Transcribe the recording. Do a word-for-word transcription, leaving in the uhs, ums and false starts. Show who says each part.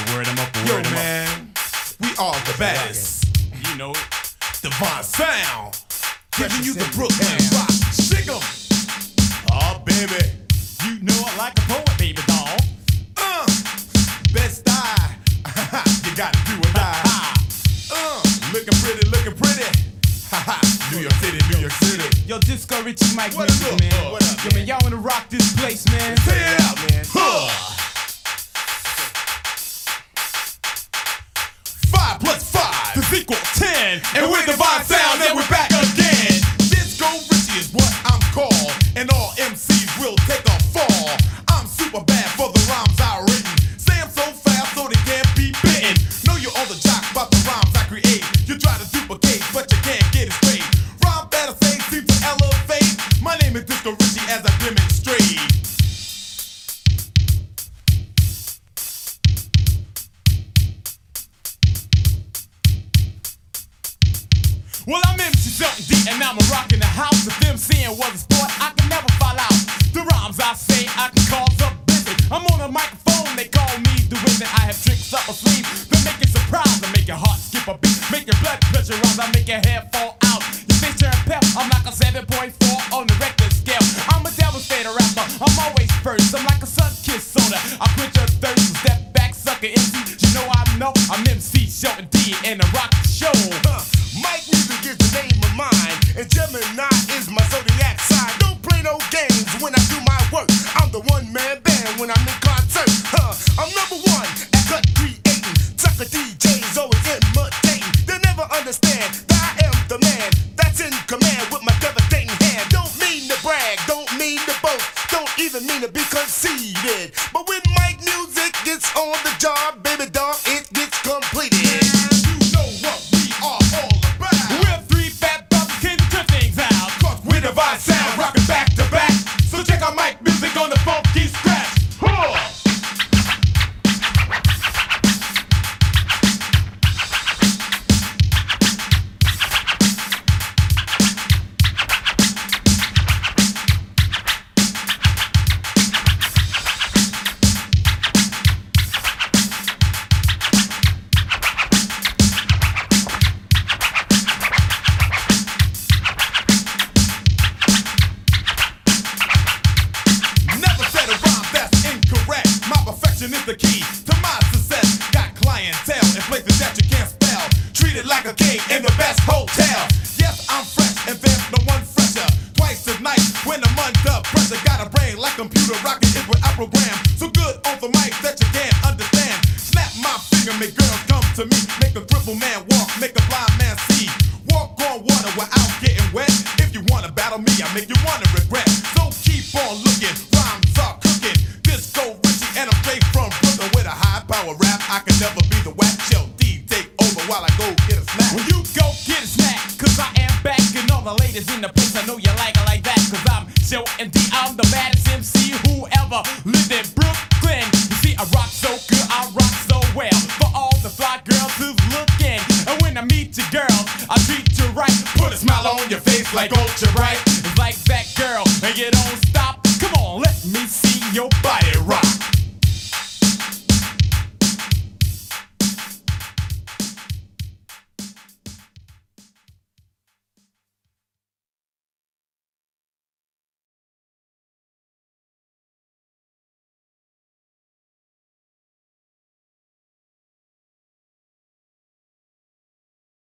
Speaker 1: Word them up,
Speaker 2: Yo,
Speaker 1: word them
Speaker 2: man, we are the baddest.
Speaker 1: up. You know it.
Speaker 2: Divine Sound, giving you the
Speaker 3: Precious
Speaker 2: Brooklyn
Speaker 3: in
Speaker 2: rock. Shake 'em. Oh, baby.
Speaker 1: You know I like a poet, baby doll.
Speaker 2: Uh, best die. You gotta do or die. Uh, looking pretty, looking pretty. New York City, New York City.
Speaker 1: Yo, Disco Richie Mike
Speaker 2: What
Speaker 1: music,
Speaker 2: up,
Speaker 1: man.
Speaker 2: uh, what up,
Speaker 1: Yo, man, y'all wanna rock this place, man.
Speaker 2: Say it out,
Speaker 3: man.
Speaker 2: Huh. Five plus five
Speaker 1: Is equal ten,
Speaker 2: and we're Divine Sound, and we're back again. Disco Richie is what I'm called, and all M Cs will take a fall. I'm super bad for the rhymes I've written. Say 'em so fast so they can't be bitten. Know you're on the jock about the rhymes I create. You try to duplicate, but you can't get it straight. Rhyme that I say seem to elevate. My name is Disco Richie as I demonstrate.
Speaker 1: Well, I'm M C something D and I'm a rockin' the house. If them seeing was a sport, I can never fall out. The rhymes I say I can cause a visit. I'm on a microphone, they call me the wizard. I have tricks up my sleeve that make you surprised. I make your heart skip a beat, make your blood pressure rise. I make your hair fall out. Your face turn pep. I'm like a seven point four on the Richter scale. I'm a devastator rapper. I'm always first. I'm like a sun-kissed soda. I quench your thirst and step back, sucker M C. You know I know I'm M C Shelton D and the rock show.
Speaker 3: Huh. Mike Music is the name of mine, and Gemini is my zodiac sign. Don't play no games when I do my work. I'm the one-man band when I'm in concert. Huh. I'm number one at cut creating. Sucker D Js always imitating. They never understand that I am the man that's in command with my devastating hand. Don't mean to brag, don't mean to boast, don't even mean to be conceited. But when Mike Music gets on the job, baby dog, it gets completed.
Speaker 2: You know what we are all about.
Speaker 1: We're three fat brothers, can turn things out.
Speaker 2: Cause we're Divine Sound, rockin' back to back. So check out Mike Music on the funky scratch. Huh. Never said a rhyme that's incorrect. My perfection is the key to my success. Got clientele in places that you can't spell. Treated like a king in the best hotel. Yes, I'm fresh and there's no one fresher. Twice as nice when I'm under pressure. Got a brain like computer rocking it with I program. So good on the mic that you can't understand. Snap my finger, make girls come to me. Make a crippled man walk, make a blind man see. Walk on water without getting wet. If you wanna battle me, I make you wanna regret. So keep on looking, rhymes are cooking. Disco Richie and I'm straight from Brooklyn with a high power rap. I can never be the whack. Show D take over while I go get a snack.
Speaker 1: When you go get a snack, cause I am back and all the ladies in the place, I know you like it like that. Cause I'm Shelton D, I'm the baddest M C who ever lived in Brooklyn. You see, I rock so good, I rock so well. For all the fly girls who's looking. And when I meet you girls, I treat you right.
Speaker 2: Put a smile on your face like ultra bright.
Speaker 1: It's like that girl, and you don't